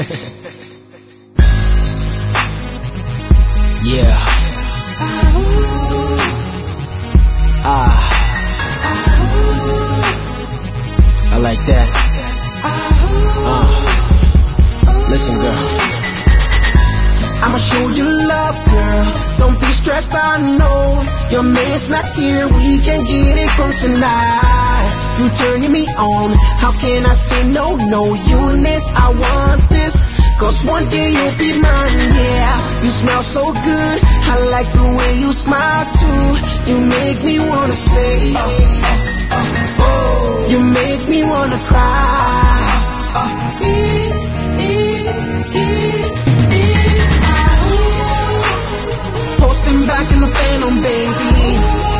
Yeah. I like that. Listen, girl. I'ma show you love, girl. Don't be stressed, I know your man's not here. We can get it from tonight. You turning me on. How can I say no? No, you this, I want this. Cause one day you'll be mine, yeah. You smell so good. I like the way you smile too. You make me wanna say, oh, you make me wanna cry. Posting back in the phantom, baby.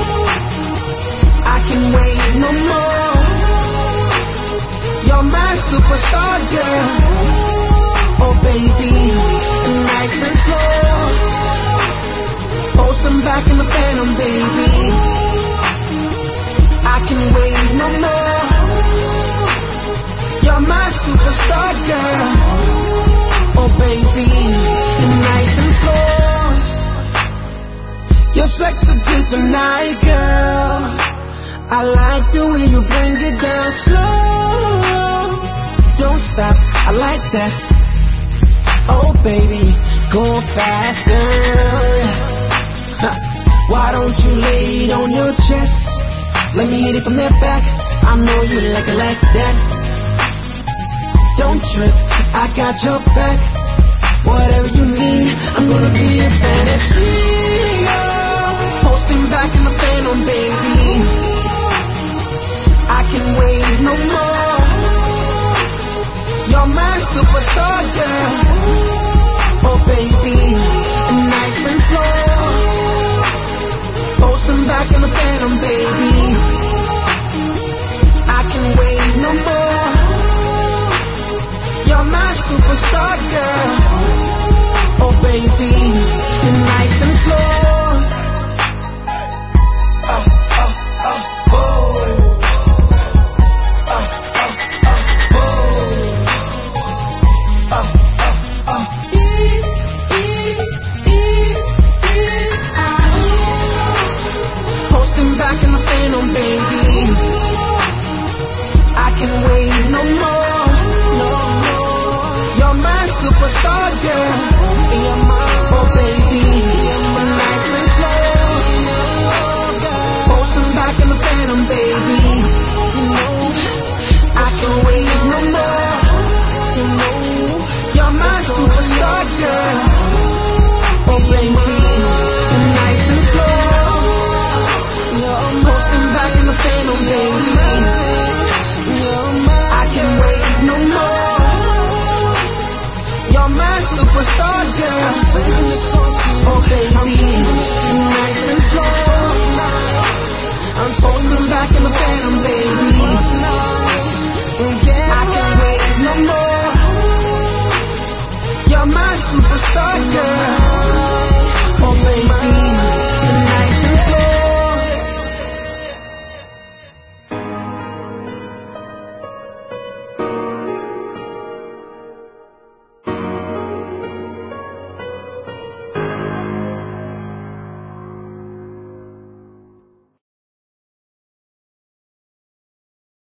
I can wait no more. You're my superstar, girl. Oh, baby, nice and slow. Posting back in the phantom, baby. I can wait no more. You're my superstar, girl. Oh, baby, nice and slow. You're sexy good tonight, girl. I like the way you bring it down slow. Don't stop, I like that. Oh baby, go faster. Why don't you lay it on your chest? Let me hit it from the back. I know you like it like that. Don't trip, I got your back. Whatever you need, I'm gonna be a fantasy. Posting back in the phantom, baby. I can wait no more. You're my superstar, girl. Oh baby, nice and slow. Posting back in the phantom, baby. I can wait no more. You're my superstar, girl. Oh baby, nice and slow. Posting back in the phantom, baby. I can wait no more. You're my superstar, girl. Oh baby, nice and slow. Posting back in the phantom, baby. I can wait no more. You're my superstar, girl. Oh baby, nice and slow. Posting back in the phantom, baby. I can wait no more. You're my superstar, girl. Oh baby, nice and slow. I'm posting back in the phantom, baby. I can wait no more.